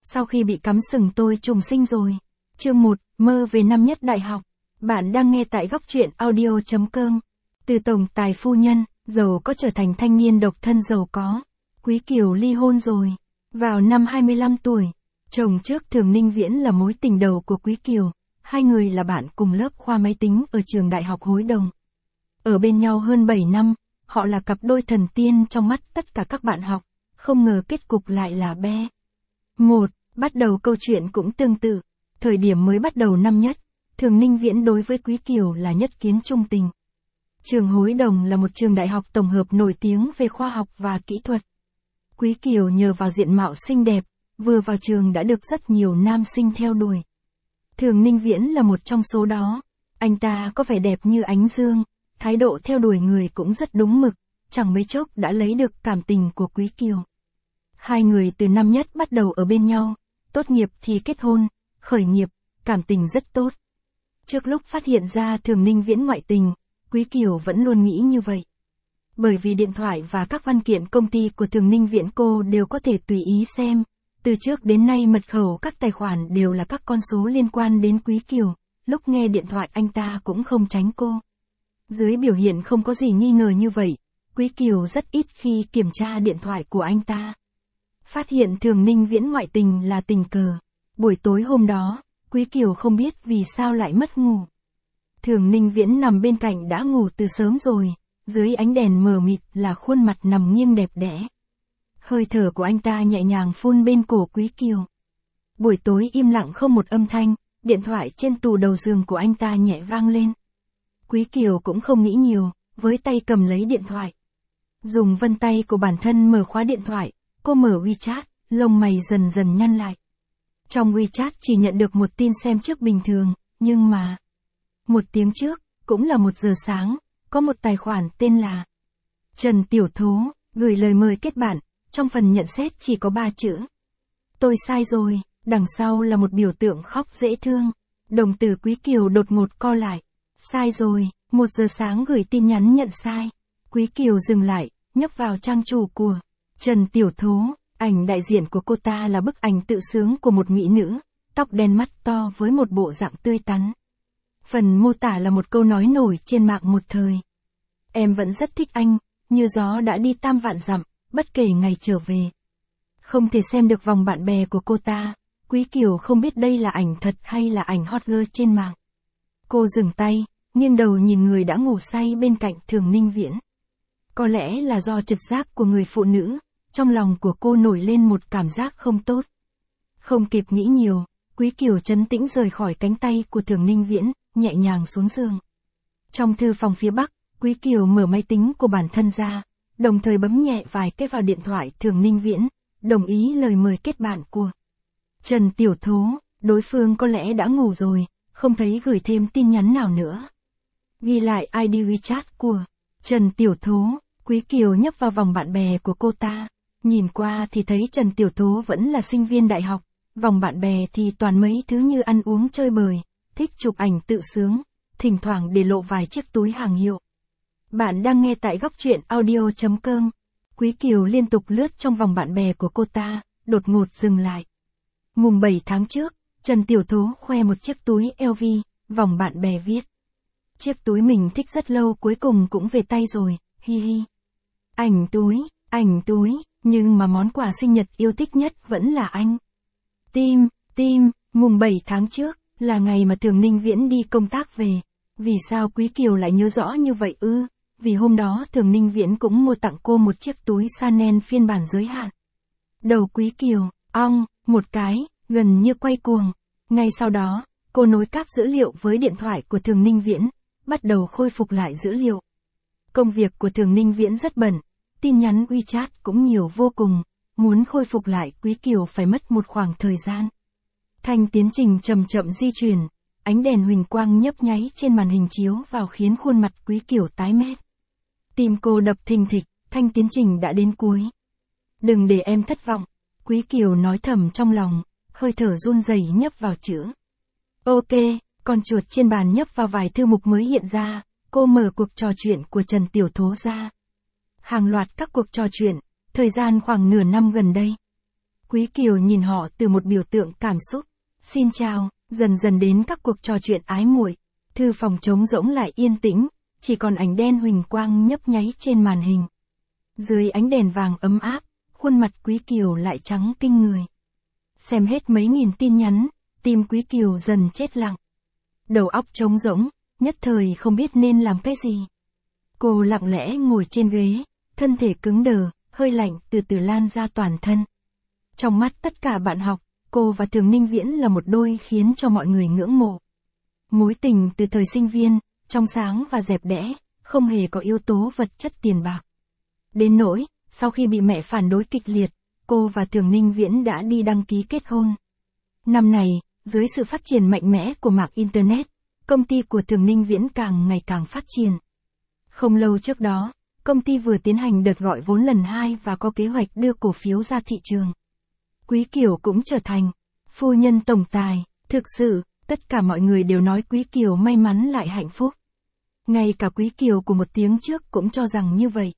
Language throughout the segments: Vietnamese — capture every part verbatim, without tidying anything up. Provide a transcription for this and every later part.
Sau khi bị cắm sừng tôi trùng sinh rồi. Chương một, mơ về năm nhất đại học. Bạn đang nghe tại góc truyện audio chấm com. Từ tổng tài phu nhân, giàu có trở thành thanh niên độc thân giàu có. Quý Kiều ly hôn rồi. Vào năm hai mươi lăm tuổi, chồng trước Thường Ninh Viễn là mối tình đầu của Quý Kiều. Hai người là bạn cùng lớp khoa máy tính ở trường đại học Hối Đồng. Ở bên nhau hơn bảy năm, họ là cặp đôi thần tiên trong mắt tất cả các bạn học. Không ngờ kết cục lại là be. Một, bắt đầu câu chuyện cũng tương tự. Thời điểm mới bắt đầu năm nhất, Thường Ninh Viễn đối với Quý Kiều là nhất kiến trung tình. Trường Hối Đồng là một trường đại học tổng hợp nổi tiếng về khoa học và kỹ thuật. Quý Kiều nhờ vào diện mạo xinh đẹp, vừa vào trường đã được rất nhiều nam sinh theo đuổi. Thường Ninh Viễn là một trong số đó. Anh ta có vẻ đẹp như ánh dương, thái độ theo đuổi người cũng rất đúng mực, chẳng mấy chốc đã lấy được cảm tình của Quý Kiều. Hai người từ năm nhất bắt đầu ở bên nhau, tốt nghiệp thì kết hôn, khởi nghiệp, cảm tình rất tốt. Trước lúc phát hiện ra Thường Ninh Viễn ngoại tình, Quý Kiều vẫn luôn nghĩ như vậy. Bởi vì điện thoại và các văn kiện công ty của Thường Ninh Viễn cô đều có thể tùy ý xem. Từ trước đến nay mật khẩu các tài khoản đều là các con số liên quan đến Quý Kiều, lúc nghe điện thoại anh ta cũng không tránh cô. Dưới biểu hiện không có gì nghi ngờ như vậy, Quý Kiều rất ít khi kiểm tra điện thoại của anh ta. Phát hiện Thường Ninh Viễn ngoại tình là tình cờ. Buổi tối hôm đó, Quý Kiều không biết vì sao lại mất ngủ. Thường Ninh Viễn nằm bên cạnh đã ngủ từ sớm rồi, dưới ánh đèn mờ mịt là khuôn mặt nằm nghiêng đẹp đẽ. Hơi thở của anh ta nhẹ nhàng phun bên cổ Quý Kiều. Buổi tối im lặng không một âm thanh, điện thoại trên tủ đầu giường của anh ta nhẹ vang lên. Quý Kiều cũng không nghĩ nhiều, với tay cầm lấy điện thoại. Dùng vân tay của bản thân mở khóa điện thoại, cô mở WeChat, lông mày dần dần nhăn lại. Trong WeChat chỉ nhận được một tin xem trước bình thường, nhưng mà... Một tiếng trước, cũng là một giờ sáng, có một tài khoản tên là Trần Tiểu Thố, gửi lời mời kết bạn, trong phần nhận xét chỉ có ba chữ. Tôi sai rồi, đằng sau là một biểu tượng khóc dễ thương. Đồng tử Quý Kiều đột ngột co lại. Sai rồi, một giờ sáng gửi tin nhắn nhận sai. Quý Kiều dừng lại, nhấp vào trang chủ của Trần Tiểu Thố. Ảnh đại diện của cô ta là bức ảnh tự sướng của một mỹ nữ, tóc đen mắt to với một bộ dạng tươi tắn. Phần mô tả là một câu nói nổi trên mạng một thời. Em vẫn rất thích anh, như gió đã đi tam vạn dặm, bất kể ngày trở về. Không thể xem được vòng bạn bè của cô ta, Quý Kiều không biết đây là ảnh thật hay là ảnh hot girl trên mạng. Cô dừng tay, nghiêng đầu nhìn người đã ngủ say bên cạnh Thường Ninh Viễn. Có lẽ là do trực giác của người phụ nữ, trong lòng của cô nổi lên một cảm giác không tốt. Không kịp nghĩ nhiều, Quý Kiều trấn tĩnh rời khỏi cánh tay của Thường Ninh Viễn, nhẹ nhàng xuống giường. Trong thư phòng phía Bắc, Quý Kiều mở máy tính của bản thân ra, đồng thời bấm nhẹ vài cái vào điện thoại Thường Ninh Viễn, đồng ý lời mời kết bạn của Trần Tiểu Thố. Đối phương có lẽ đã ngủ rồi, không thấy gửi thêm tin nhắn nào nữa. Ghi lại i đê WeChat của Trần Tiểu Thố, Quý Kiều nhấp vào vòng bạn bè của cô ta. Nhìn qua thì thấy Trần Tiểu Thố vẫn là sinh viên đại học, vòng bạn bè thì toàn mấy thứ như ăn uống chơi bời, thích chụp ảnh tự sướng, thỉnh thoảng để lộ vài chiếc túi hàng hiệu. Bạn đang nghe tại góc truyện audio chấm com. Quý Kiều liên tục lướt trong vòng bạn bè của cô ta, đột ngột dừng lại. Mùng bảy tháng trước, Trần Tiểu Thố khoe một chiếc túi lờ vê, vòng bạn bè viết. Chiếc túi mình thích rất lâu cuối cùng cũng về tay rồi, hi hi. Ảnh túi, ảnh túi, nhưng mà món quà sinh nhật yêu thích nhất vẫn là anh. Tim, tim, mùng bảy tháng trước, là ngày mà Thường Ninh Viễn đi công tác về. Vì sao Quý Kiều lại nhớ rõ như vậy ư? Vì hôm đó Thường Ninh Viễn cũng mua tặng cô một chiếc túi Chanel phiên bản giới hạn. Đầu Quý Kiều, ong, một cái, gần như quay cuồng. Ngay sau đó, cô nối cáp dữ liệu với điện thoại của Thường Ninh Viễn, bắt đầu khôi phục lại dữ liệu. Công việc của Thường Ninh Viễn rất bận, tin nhắn WeChat cũng nhiều vô cùng, muốn khôi phục lại Quý Kiều phải mất một khoảng thời gian. Thanh tiến trình chậm chậm di chuyển, ánh đèn huỳnh quang nhấp nháy trên màn hình chiếu vào khiến khuôn mặt Quý Kiều tái mét. Tim cô đập thình thịch, thanh tiến trình đã đến cuối. Đừng để em thất vọng, Quý Kiều nói thầm trong lòng, hơi thở run rẩy nhấp vào chữ. Ok, con chuột trên bàn nhấp vào vài thư mục mới hiện ra, cô mở cuộc trò chuyện của Trần Tiểu Thố ra. Hàng loạt các cuộc trò chuyện, thời gian khoảng nửa năm gần đây. Quý Kiều nhìn họ từ một biểu tượng cảm xúc, xin chào, dần dần đến các cuộc trò chuyện ái muội. Thư phòng trống rỗng lại yên tĩnh, chỉ còn ánh đen huỳnh quang nhấp nháy trên màn hình. Dưới ánh đèn vàng ấm áp, khuôn mặt Quý Kiều lại trắng kinh người. Xem hết mấy nghìn tin nhắn, tim Quý Kiều dần chết lặng. Đầu óc trống rỗng, nhất thời không biết nên làm cái gì. Cô lặng lẽ ngồi trên ghế, thân thể cứng đờ, hơi lạnh từ từ lan ra toàn thân. Trong mắt tất cả bạn học, cô và Thường Ninh Viễn là một đôi khiến cho mọi người ngưỡng mộ. Mối tình từ thời sinh viên, trong sáng và đẹp đẽ, không hề có yếu tố vật chất tiền bạc. Đến nỗi, sau khi bị mẹ phản đối kịch liệt, cô và Thường Ninh Viễn đã đi đăng ký kết hôn. Năm này, dưới sự phát triển mạnh mẽ của mạng Internet, công ty của Thường Ninh Viễn càng ngày càng phát triển. Không lâu trước đó, công ty vừa tiến hành đợt gọi vốn lần hai và có kế hoạch đưa cổ phiếu ra thị trường. Quý Kiều cũng trở thành phu nhân tổng tài. Thực sự, tất cả mọi người đều nói Quý Kiều may mắn lại hạnh phúc. Ngay cả Quý Kiều của một tiếng trước cũng cho rằng như vậy.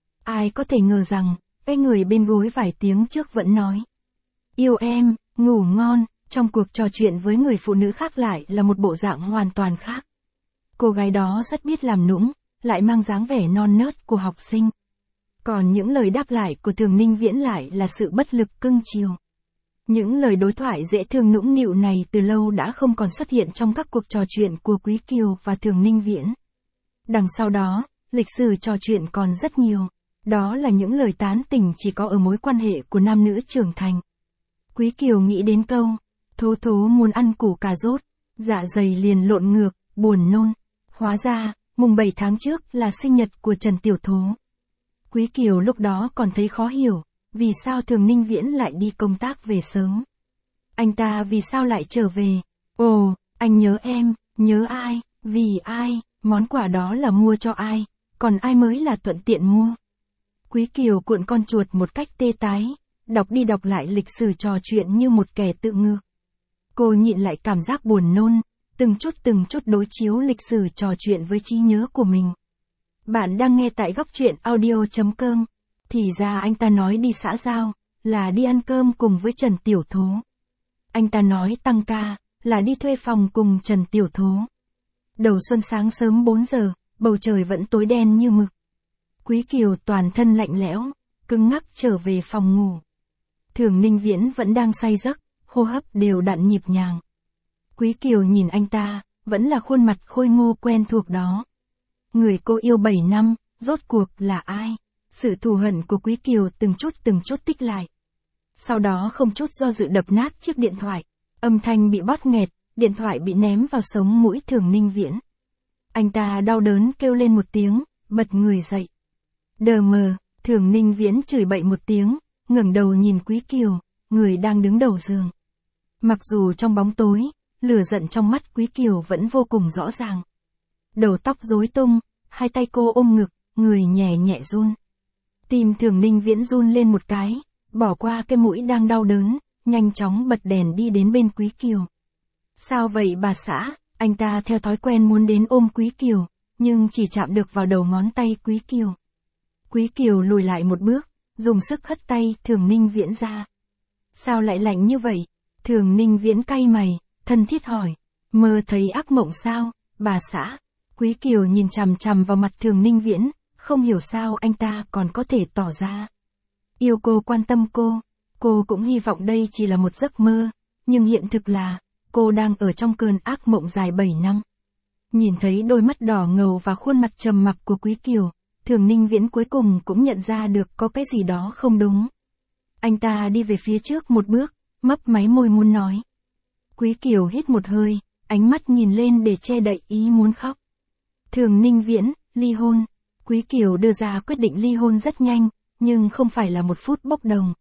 Ai có thể ngờ rằng, cái người bên gối vài tiếng trước vẫn nói yêu em, ngủ ngon, trong cuộc trò chuyện với người phụ nữ khác lại là một bộ dạng hoàn toàn khác. Cô gái đó rất biết làm nũng, lại mang dáng vẻ non nớt của học sinh. Còn những lời đáp lại của Thường Ninh Viễn lại là sự bất lực cưng chiều. Những lời đối thoại dễ thương nũng nịu này từ lâu đã không còn xuất hiện trong các cuộc trò chuyện của Quý Kiều và Thường Ninh Viễn. Đằng sau đó, lịch sử trò chuyện còn rất nhiều. Đó là những lời tán tỉnh chỉ có ở mối quan hệ của nam nữ trưởng thành. Quý Kiều nghĩ đến câu, thố thố muốn ăn củ cà rốt, dạ dày liền lộn ngược, buồn nôn. Hóa ra, mùng bảy tháng trước là sinh nhật của Trần Tiểu Thố. Quý Kiều lúc đó còn thấy khó hiểu, vì sao Thường Ninh Viễn lại đi công tác về sớm. Anh ta vì sao lại trở về? Ồ, anh nhớ em, nhớ ai, vì ai, món quà đó là mua cho ai, còn ai mới là thuận tiện mua. Quý Kiều cuộn con chuột một cách tê tái, đọc đi đọc lại lịch sử trò chuyện như một kẻ tự ngược. Cô nhịn lại cảm giác buồn nôn, từng chút từng chút đối chiếu lịch sử trò chuyện với trí nhớ của mình. Bạn đang nghe tại góc truyện audio chấm com. Thì ra anh ta nói đi xã giao, là đi ăn cơm cùng với Trần Tiểu Thố. Anh ta nói tăng ca, là đi thuê phòng cùng Trần Tiểu Thố. Đầu xuân sáng sớm bốn giờ, bầu trời vẫn tối đen như mực. Quý Kiều toàn thân lạnh lẽo, cứng ngắc trở về phòng ngủ. Thường Ninh Viễn vẫn đang say giấc, hô hấp đều đặn nhịp nhàng. Quý Kiều nhìn anh ta, vẫn là khuôn mặt khôi ngô quen thuộc đó. Người cô yêu bảy năm, rốt cuộc là ai? Sự thù hận của Quý Kiều từng chút từng chút tích lại. Sau đó không chút do dự đập nát chiếc điện thoại. Âm thanh bị bót nghẹt, điện thoại bị ném vào sống mũi Thường Ninh Viễn. Anh ta đau đớn kêu lên một tiếng, bật người dậy. Đờ mờ, Thường Ninh Viễn chửi bậy một tiếng, ngẩng đầu nhìn Quý Kiều, người đang đứng đầu giường. Mặc dù trong bóng tối, lửa giận trong mắt Quý Kiều vẫn vô cùng rõ ràng. Đầu tóc rối tung, hai tay cô ôm ngực, người nhẹ nhẹ run. Tim Thường Ninh Viễn run lên một cái, bỏ qua cái mũi đang đau đớn, nhanh chóng bật đèn đi đến bên Quý Kiều. Sao vậy bà xã? Anh ta theo thói quen muốn đến ôm Quý Kiều, nhưng chỉ chạm được vào đầu ngón tay Quý Kiều. Quý Kiều lùi lại một bước, dùng sức hất tay Thường Ninh Viễn ra. Sao lại lạnh như vậy? Thường Ninh Viễn cay mày, thân thiết hỏi. Mơ thấy ác mộng sao, bà xã? Quý Kiều nhìn chằm chằm vào mặt Thường Ninh Viễn, không hiểu sao anh ta còn có thể tỏ ra yêu cô, quan tâm cô. Cô cũng hy vọng đây chỉ là một giấc mơ, nhưng hiện thực là, cô đang ở trong cơn ác mộng dài bảy năm. Nhìn thấy đôi mắt đỏ ngầu và khuôn mặt trầm mặc của Quý Kiều, Thường Ninh Viễn cuối cùng cũng nhận ra được có cái gì đó không đúng. Anh ta đi về phía trước một bước, mấp máy môi muốn nói. Quý Kiều hít một hơi, ánh mắt nhìn lên để che đậy ý muốn khóc. Thường Ninh Viễn, ly hôn. Quý Kiều đưa ra quyết định ly hôn rất nhanh, nhưng không phải là một phút bốc đồng.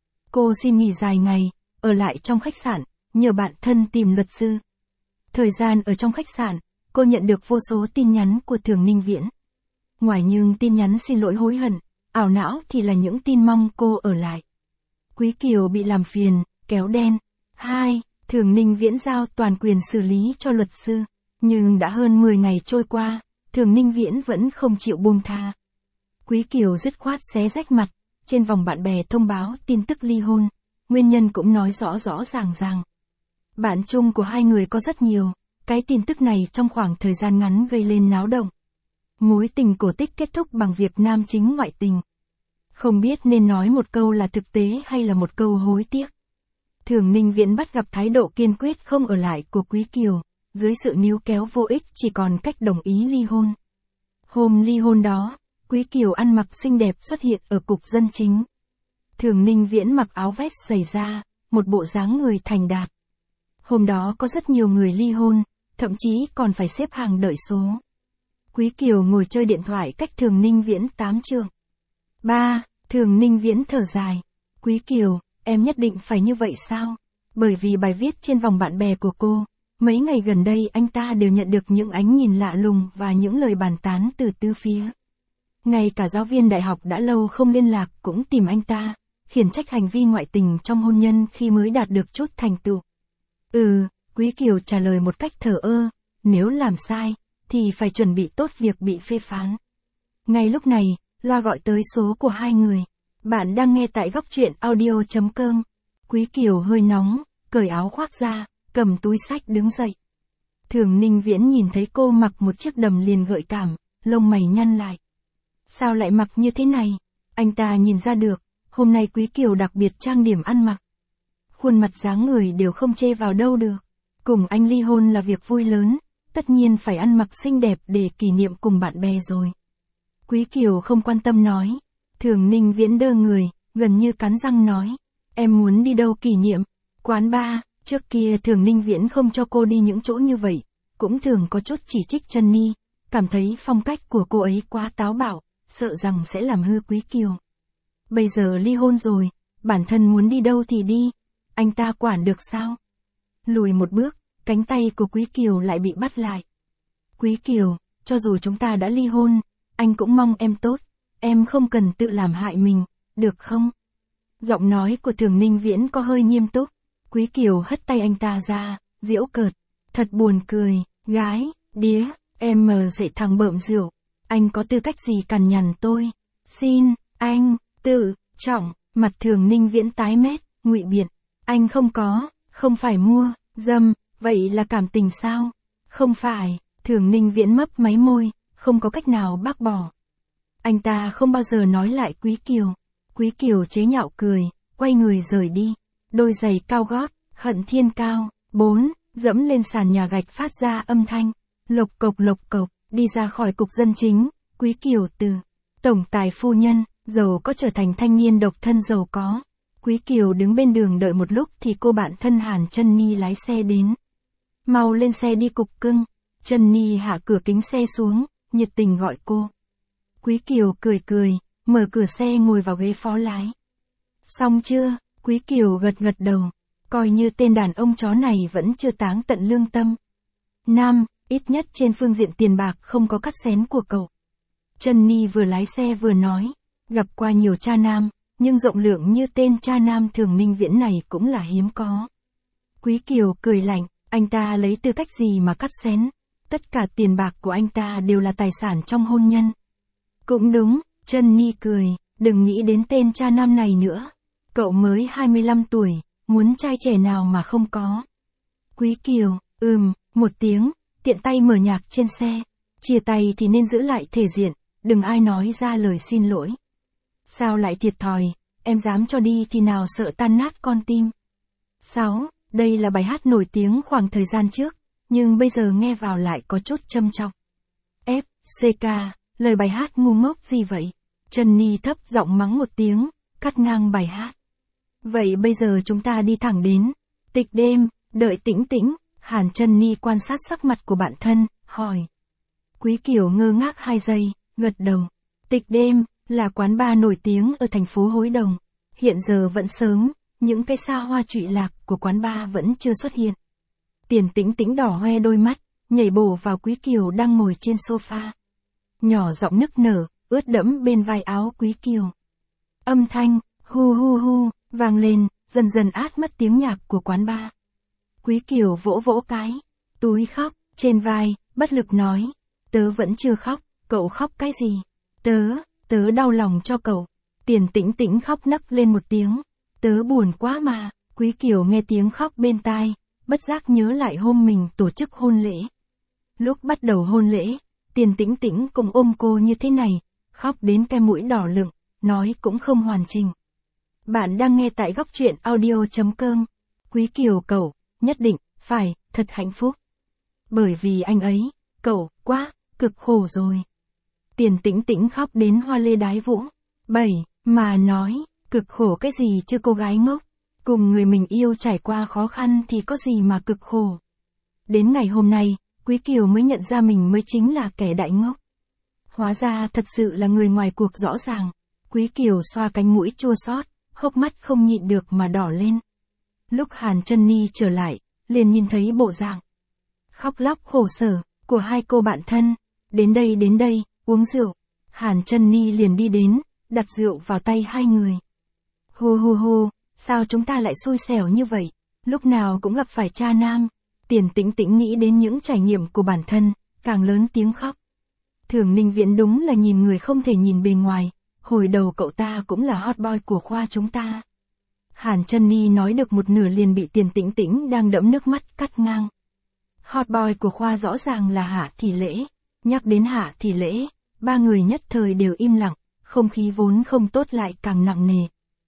Cô xin nghỉ dài ngày, ở lại trong khách sạn, nhờ bạn thân tìm luật sư. Thời gian ở trong khách sạn, cô nhận được vô số tin nhắn của Thường Ninh Viễn. Ngoài những tin nhắn xin lỗi hối hận, ảo não thì là những tin mong cô ở lại. Quý Kiều bị làm phiền, kéo đen. Hai, Thường Ninh Viễn giao toàn quyền xử lý cho luật sư. Nhưng đã hơn mười ngày trôi qua, Thường Ninh Viễn vẫn không chịu buông tha. Quý Kiều dứt khoát xé rách mặt, trên vòng bạn bè thông báo tin tức ly hôn. nguyên nhân cũng nói rõ rõ ràng ràng. Bạn chung của hai người có rất nhiều, cái tin tức này trong khoảng thời gian ngắn gây lên náo động. Mối tình cổ tích kết thúc bằng việc nam chính ngoại tình. Không biết nên nói một câu là thực tế hay là một câu hối tiếc. Thường Ninh Viễn bắt gặp thái độ kiên quyết không ở lại của Quý Kiều, dưới sự níu kéo vô ích chỉ còn cách đồng ý ly hôn. Hôm ly hôn đó, Quý Kiều ăn mặc xinh đẹp xuất hiện ở cục dân chính. Thường Ninh Viễn mặc áo vest giày da, một bộ dáng người thành đạt. Hôm đó có rất nhiều người ly hôn, thậm chí còn phải xếp hàng đợi số. Quý Kiều ngồi chơi điện thoại cách Thường Ninh Viễn tám trượng. Ba, Thường Ninh Viễn thở dài. Quý Kiều, em nhất định phải như vậy sao? Bởi vì bài viết trên vòng bạn bè của cô, mấy ngày gần đây anh ta đều nhận được những ánh nhìn lạ lùng và những lời bàn tán từ tứ phía. Ngay cả giáo viên đại học đã lâu không liên lạc cũng tìm anh ta, khiển trách hành vi ngoại tình trong hôn nhân khi mới đạt được chút thành tựu. Ừ, Quý Kiều trả lời một cách thờ ơ, nếu làm sai, thì phải chuẩn bị tốt việc bị phê phán. Ngay lúc này, loa gọi tới số của hai người. Bạn đang nghe tại góc truyện audio chấm com. Quý Kiều hơi nóng, cởi áo khoác ra, cầm túi xách đứng dậy. Thường Ninh Viễn nhìn thấy cô mặc một chiếc đầm liền gợi cảm, lông mày nhăn lại. Sao lại mặc như thế này? Anh ta nhìn ra được, hôm nay Quý Kiều đặc biệt trang điểm ăn mặc. Khuôn mặt dáng người đều không chê vào đâu được. Cùng anh ly hôn là việc vui lớn, tất nhiên phải ăn mặc xinh đẹp để kỷ niệm cùng bạn bè rồi. Quý Kiều không quan tâm nói. Thường Ninh Viễn đơ người, gần như cắn răng nói. Em muốn đi đâu kỷ niệm? Quán bar. Trước kia Thường Ninh Viễn không cho cô đi những chỗ như vậy, cũng thường có chút chỉ trích Trân Ni, cảm thấy phong cách của cô ấy quá táo bạo, sợ rằng sẽ làm hư Quý Kiều. Bây giờ ly hôn rồi, bản thân muốn đi đâu thì đi, anh ta quản được sao? Lùi một bước, cánh tay của Quý Kiều lại bị bắt lại. Quý Kiều, cho dù chúng ta đã ly hôn, anh cũng mong em tốt, em không cần tự làm hại mình, được không? Giọng nói của Thường Ninh Viễn có hơi nghiêm túc. Quý Kiều hất tay anh ta ra, giễu cợt. Thật buồn cười, gái, đía, em mờ dậy thằng bợm rượu. Anh có tư cách gì cằn nhằn tôi? Xin, anh, tự, trọng, mặt Thường Ninh Viễn tái mét, ngụy biện. Anh không có, không phải mua, dâm, vậy là cảm tình sao? Không phải, Thường Ninh Viễn mấp máy môi, không có cách nào bác bỏ. Anh ta không bao giờ nói lại Quý Kiều. Quý Kiều chế nhạo cười, quay người rời đi. Đôi giày cao gót, hận thiên cao, bốn, dẫm lên sàn nhà gạch phát ra âm thanh. Lộc cộc lộc cộc, đi ra khỏi cục dân chính, Quý Kiều từ tổng tài phu nhân, giàu có trở thành thanh niên độc thân giàu có. Quý Kiều đứng bên đường đợi một lúc thì cô bạn thân Hàn Trân Ni lái xe đến. Mau lên xe đi cục cưng. Trân Ni hạ cửa kính xe xuống, nhiệt tình gọi cô. Quý Kiều cười cười, mở cửa xe ngồi vào ghế phó lái. Xong chưa? Quý Kiều gật gật đầu, coi như tên đàn ông chó này vẫn chưa táng tận lương tâm. Nam, ít nhất trên phương diện tiền bạc không có cắt xén của cậu. Trân Ni vừa lái xe vừa nói, gặp qua nhiều cha nam, nhưng rộng lượng như tên cha nam Thường Ninh Viễn này cũng là hiếm có. Quý Kiều cười lạnh, anh ta lấy tư cách gì mà cắt xén, tất cả tiền bạc của anh ta đều là tài sản trong hôn nhân. Cũng đúng, Trân Ni cười, đừng nghĩ đến tên cha nam này nữa. Cậu mới hai mươi lăm tuổi, muốn trai trẻ nào mà không có. Quý Kiều, ừm, một tiếng, tiện tay mở nhạc trên xe. Chia tay thì nên giữ lại thể diện, đừng ai nói ra lời xin lỗi. Sao lại thiệt thòi, em dám cho đi thì nào sợ tan nát con tim. sáu. Đây là bài hát nổi tiếng khoảng thời gian trước, nhưng bây giờ nghe vào lại có chút châm chọc. F, C K, lời bài hát ngu ngốc gì vậy? Trân Ni thấp giọng mắng một tiếng, cắt ngang bài hát. Vậy bây giờ chúng ta đi thẳng đến tịch đêm, đợi tĩnh tĩnh. Hàn Trân Ni quan sát sắc mặt của bạn thân, hỏi. Quý Kiều ngơ ngác hai giây, gật đầu. Tịch đêm là quán bar nổi tiếng ở thành phố Hối Đồng. Hiện giờ vẫn sớm, những cái xa hoa trụy lạc của quán bar vẫn chưa xuất hiện. Tiền Tĩnh Tĩnh đỏ hoe đôi mắt, nhảy bổ vào Quý Kiều đang ngồi trên sofa. Nhỏ giọng nức nở, ướt đẫm bên vai áo Quý Kiều. Âm thanh, hu hu hu, vang lên, dần dần át mất tiếng nhạc của quán bar. Quý Kiều vỗ vỗ cái túi khóc trên vai, bất lực nói. Tớ vẫn chưa khóc, cậu khóc cái gì? Tớ, tớ đau lòng cho cậu. Tiền Tĩnh Tĩnh khóc nấc lên một tiếng. Tớ buồn quá mà, Quý Kiều nghe tiếng khóc bên tai, bất giác nhớ lại hôm mình tổ chức hôn lễ. Lúc bắt đầu hôn lễ, Tiền Tĩnh Tĩnh cũng ôm cô như thế này, khóc đến cái mũi đỏ lựng, nói cũng không hoàn chỉnh. Bạn đang nghe tại góc truyện audio chấm com. Quý Kiều cậu, nhất định, phải, thật hạnh phúc. Bởi vì anh ấy, cậu, quá, cực khổ rồi. Tiền Tĩnh Tĩnh khóc đến hoa lê đái vũ. Bảy, mà nói, cực khổ cái gì chứ cô gái ngốc. Cùng người mình yêu trải qua khó khăn thì có gì mà cực khổ. Đến ngày hôm nay, Quý Kiều mới nhận ra mình mới chính là kẻ đại ngốc. Hóa ra thật sự là người ngoài cuộc rõ ràng. Quý Kiều xoa cánh mũi chua xót, hốc mắt không nhịn được mà đỏ lên. Lúc Hàn Chân Ni trở lại, liền nhìn thấy bộ dạng khóc lóc khổ sở của hai cô bạn thân. Đến đây đến đây, uống rượu. Hàn Chân Ni liền đi đến, đặt rượu vào tay hai người. Hù hù hù, sao chúng ta lại xui xẻo như vậy, lúc nào cũng gặp phải cha nam. Tiền Tĩnh Tĩnh nghĩ đến những trải nghiệm của bản thân, càng lớn tiếng khóc. Thường Ninh Viễn đúng là nhìn người không thể nhìn bề ngoài, hồi đầu cậu ta cũng là hot boy của khoa chúng ta. Hàn Chân Ni nói được một nửa liền bị Tiền Tĩnh Tĩnh đang đẫm nước mắt cắt ngang. Hot boy của khoa rõ ràng là Hạ Thị Lễ. Nhắc đến Hạ Thị Lễ, ba người nhất thời đều im lặng, không khí vốn không tốt lại càng nặng nề.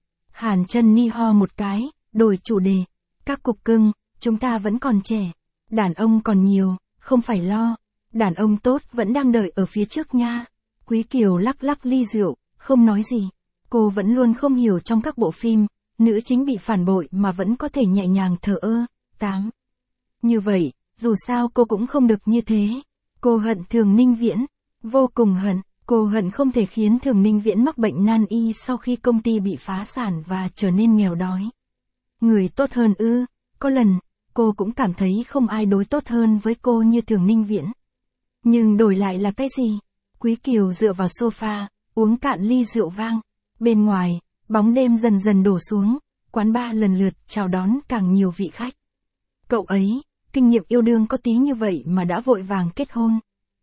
Hàn Chân Ni ho một cái, đổi chủ đề. Các cục cưng, chúng ta vẫn còn trẻ. Đàn ông còn nhiều, không phải lo. Đàn ông tốt vẫn đang đợi ở phía trước nha. Quý Kiều lắc lắc ly rượu, không nói gì. Cô vẫn luôn không hiểu trong các bộ phim, nữ chính bị phản bội mà vẫn có thể nhẹ nhàng thờ ơ. Tám. Như vậy, dù sao cô cũng không được như thế. Cô hận Thường Ninh Viễn. Vô cùng hận. Cô hận không thể khiến Thường Ninh Viễn mắc bệnh nan y sau khi công ty bị phá sản và trở nên nghèo đói. Người tốt hơn ư, có lần, cô cũng cảm thấy không ai đối tốt hơn với cô như Thường Ninh Viễn. Nhưng đổi lại là cái gì? Quý Kiều dựa vào sofa, uống cạn ly rượu vang. Bên ngoài, bóng đêm dần dần đổ xuống, quán bar lần lượt chào đón càng nhiều vị khách. Cậu ấy, kinh nghiệm yêu đương có tí như vậy mà đã vội vàng kết hôn.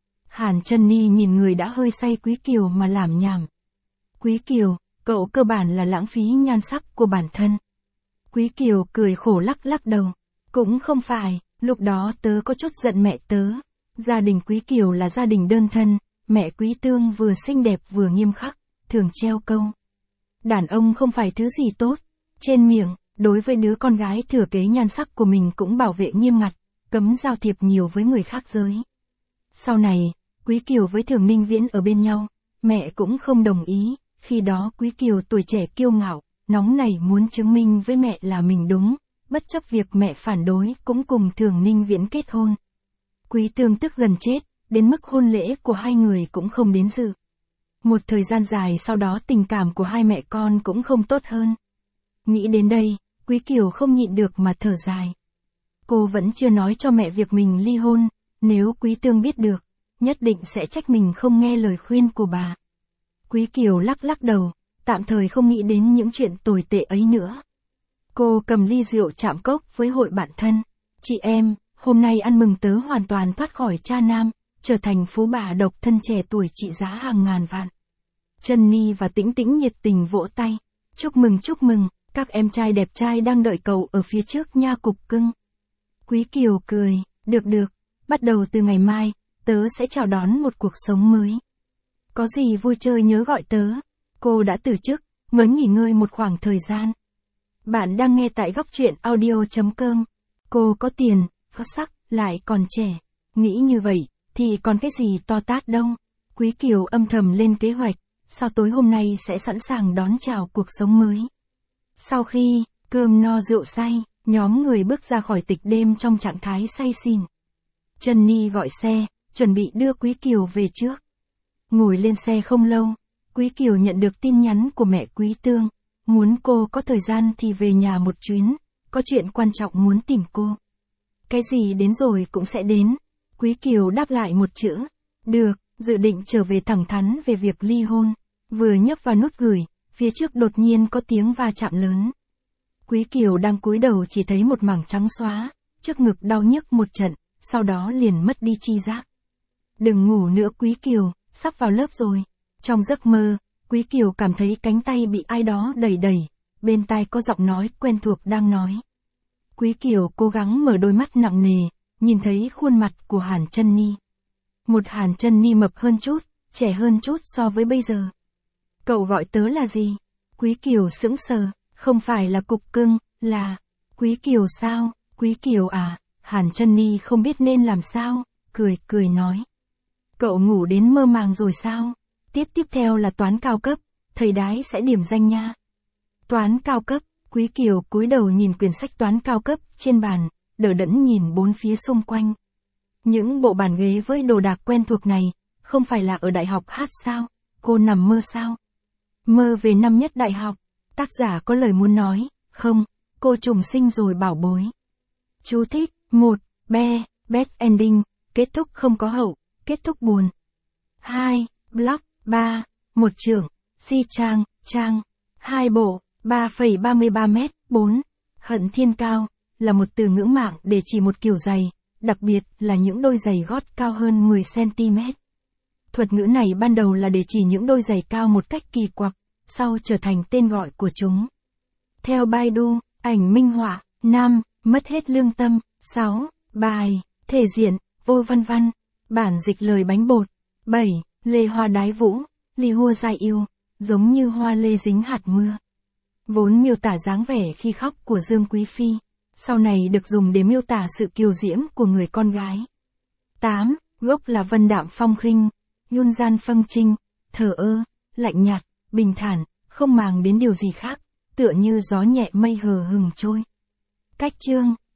Hàn Chân Ni nhìn người đã hơi say Quý Kiều mà làm nhảm. Quý Kiều, cậu cơ bản là lãng phí nhan sắc của bản thân. Quý Kiều cười khổ lắc lắc đầu. Cũng không phải, lúc đó tớ có chút giận mẹ tớ. Gia đình Quý Kiều là gia đình đơn thân, mẹ Quý Tương vừa xinh đẹp vừa nghiêm khắc, thường treo câu. Đàn ông không phải thứ gì tốt. Trên miệng, đối với đứa con gái thừa kế nhan sắc của mình cũng bảo vệ nghiêm ngặt, cấm giao thiệp nhiều với người khác giới. Sau này, Quý Kiều với Thường Ninh Viễn ở bên nhau, mẹ cũng không đồng ý, khi đó Quý Kiều tuổi trẻ kiêu ngạo, nóng nảy muốn chứng minh với mẹ là mình đúng, bất chấp việc mẹ phản đối cũng cùng Thường Ninh Viễn kết hôn. Quý Tương tức gần chết, đến mức hôn lễ của hai người cũng không đến dự. Một thời gian dài sau đó tình cảm của hai mẹ con cũng không tốt hơn. Nghĩ đến đây, Quý Kiều không nhịn được mà thở dài. Cô vẫn chưa nói cho mẹ việc mình ly hôn, nếu Quý Tương biết được, nhất định sẽ trách mình không nghe lời khuyên của bà. Quý Kiều lắc lắc đầu, tạm thời không nghĩ đến những chuyện tồi tệ ấy nữa. Cô cầm ly rượu chạm cốc với hội bạn thân. Chị em, hôm nay ăn mừng tớ hoàn toàn thoát khỏi cha nam, trở thành phú bà độc thân trẻ tuổi trị giá hàng ngàn vạn. Chân Ni và Tĩnh Tĩnh nhiệt tình vỗ tay. Chúc mừng chúc mừng, các em trai đẹp trai đang đợi cậu ở phía trước nha cục cưng. Quý Kiều cười, được được, bắt đầu từ ngày mai, tớ sẽ chào đón một cuộc sống mới. Có gì vui chơi nhớ gọi tớ. Cô đã từ chức, mới nghỉ ngơi một khoảng thời gian. Bạn đang nghe tại góc truyện audio chấm com. Cô có tiền, có sắc, lại còn trẻ. Nghĩ như vậy, thì còn cái gì to tát đâu. Quý Kiều âm thầm lên kế hoạch, sau tối hôm nay sẽ sẵn sàng đón chào cuộc sống mới. Sau khi, cơm no rượu say, nhóm người bước ra khỏi tịch đêm trong trạng thái say xỉn. Chân Ni gọi xe, chuẩn bị đưa Quý Kiều về trước. Ngồi lên xe không lâu, Quý Kiều nhận được tin nhắn của mẹ Quý Tương, muốn cô có thời gian thì về nhà một chuyến, có chuyện quan trọng muốn tìm cô. Cái gì đến rồi cũng sẽ đến. Quý Kiều đáp lại một chữ, được, dự định trở về thẳng thắn về việc ly hôn. Vừa nhấp vào nút gửi, phía trước đột nhiên có tiếng va chạm lớn. Quý Kiều đang cúi đầu chỉ thấy một mảng trắng xóa, trước ngực đau nhức một trận, sau đó liền mất đi chi giác. Đừng ngủ nữa Quý Kiều, sắp vào lớp rồi. Trong giấc mơ, Quý Kiều cảm thấy cánh tay bị ai đó đẩy đẩy, bên tai có giọng nói quen thuộc đang nói. Quý Kiều cố gắng mở đôi mắt nặng nề, nhìn thấy khuôn mặt của Hàn Chân Ni. Một Hàn Chân Ni mập hơn chút, trẻ hơn chút so với bây giờ. Cậu gọi tớ là gì? Quý Kiều sững sờ, không phải là cục cưng, là... Quý Kiều sao? Quý Kiều à? Hàn Chân Ni không biết nên làm sao, cười cười nói. Cậu ngủ đến mơ màng rồi sao? Tiết tiếp theo là toán cao cấp, thầy đái sẽ điểm danh nha. Toán cao cấp, Quý Kiều cúi đầu nhìn quyển sách toán cao cấp trên bàn, đờ đẫn nhìn bốn phía xung quanh. Những bộ bàn ghế với đồ đạc quen thuộc này, không phải là ở đại học hát sao? Cô nằm mơ sao? Mơ về năm nhất đại học, tác giả có lời muốn nói, không, cô trùng sinh rồi bảo bối. Chú thích, một, be, bad ending, kết thúc không có hậu, kết thúc buồn. hai, block, ba, một trưởng, si trang, trang, hai bộ, ba phẩy ba mươi ba mét, bốn, hận thiên cao, là một từ ngữ mạng để chỉ một kiểu giày, đặc biệt là những đôi giày gót cao hơn mười xăng ti mét. Thuật ngữ này ban đầu là để chỉ những đôi giày cao một cách kỳ quặc, sau trở thành tên gọi của chúng. Theo Baidu, ảnh minh họa, nam, mất hết lương tâm, sáu, bài, thể diện, vô văn văn, bản dịch lời bánh bột, bảy, lê hoa đái vũ, ly hua dại yêu, giống như hoa lê dính hạt mưa. Vốn miêu tả dáng vẻ khi khóc của Dương Quý Phi, sau này được dùng để miêu tả sự kiều diễm của người con gái. tám. Gốc là vân đạm phong khinh, yun gian phâng trinh, thờ ơ, lạnh nhạt, bình thản, không màng đến điều gì khác, tựa như gió nhẹ mây hờ hừng trôi. Cách chương